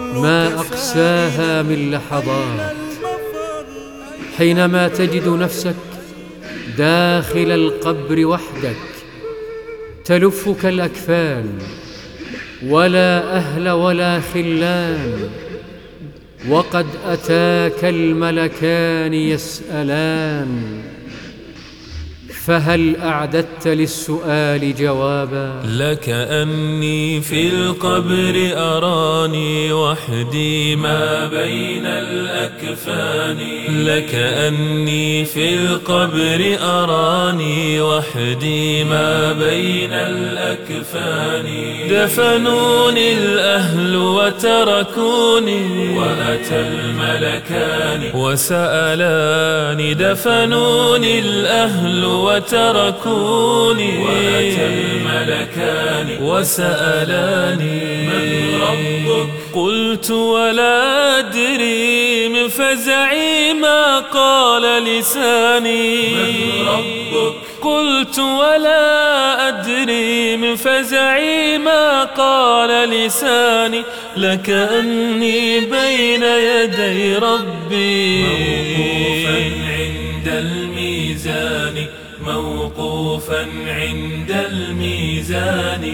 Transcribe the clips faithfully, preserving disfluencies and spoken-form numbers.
ما أقساها من لحظات حينما تجد نفسك داخل القبر وحدك، تلفك الأكفان، ولا أهل ولا خلان، وقد أتاك الملكان يسألان، فهل أعددت للسؤال جوابا؟ لكأني في القبر أراني وحدي ما بين الأكفان، لكأني في القبر أراني وحدي ما بين الأكفان. دفنوني الأهل وتركوني وأتى الملكان وسألاني، دفنوني الأهل وتركوني وأتى الملكان وسألاني من ربك؟ قلت ولا أدري من فزعي ما قال لساني. من ربك؟ قلت ولا أدري من فزعي ما قال لساني، لكأني بين يدي ربي موقوفا عند الميزان، موقوفا عند الميزان.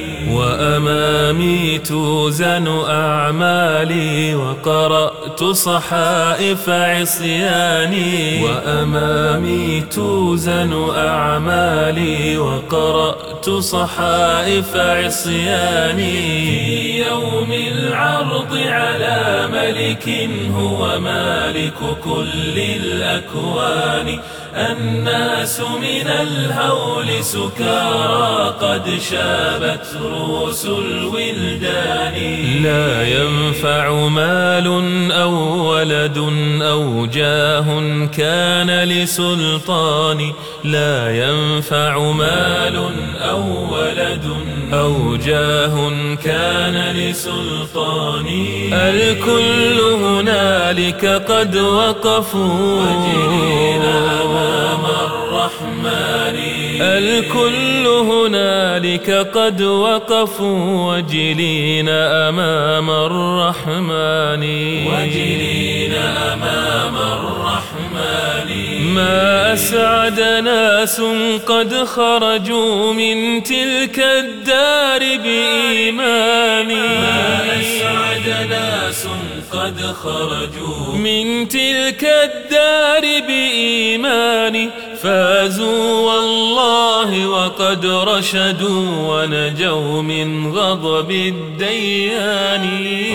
وأمامي توزن أعمالي وقرأت صحائف عصياني، وأمامي توزن أعمالي وقرأت صحائف عصياني. في يوم العرض على ملك هو مالك كل الأكوان، الناس من الهول سكارى قد شابت رؤوس الولدان. لا ينفع مال أو ولد أو جاه كان لسلطان، لا ينفع مال أو ولد أو جاه كان لسلطان. الكل هنالك قد وقفوا وجلين أمام الرحمن، الكل هنالك قد وقفوا وجلين أمام الرحمن، وجلين أمام الرحمن. ما أسعد ناس قد خرجوا من تلك الدار بإيمان، ما أسعد ناس قد خرجوا من تلك الدار بإيمان، فازوا والله وقد رشدوا ونجوا من غضب الديان.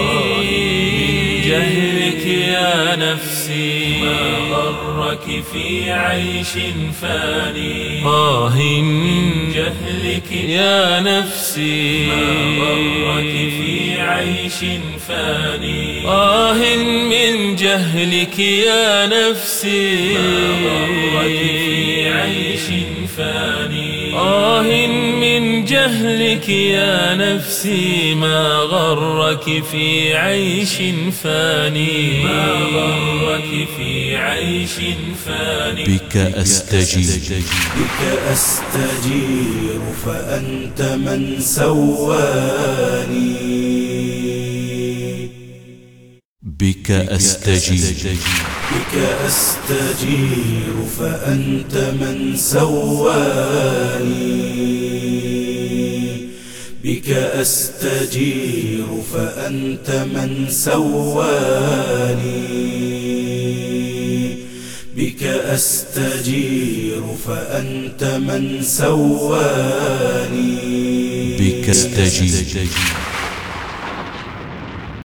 جهلك يا نفسي ما غرك في عيش فاني، آه من جهلك يا نفسي ما غرك في عيش فاني، آه من جهلك يا نفسي ما غرك في عيش فاني، آه من جهلك يا نفسي ما غرك في عيش فاني، ما غرك في عيش فاني. بك أستجير بك أستجير فأنت من سواني، بك أستجير بك أستجير فأنت من سواني، بك أستجير فأنت من سواني، بك أستجير فأنت من سواني، بك أستجير.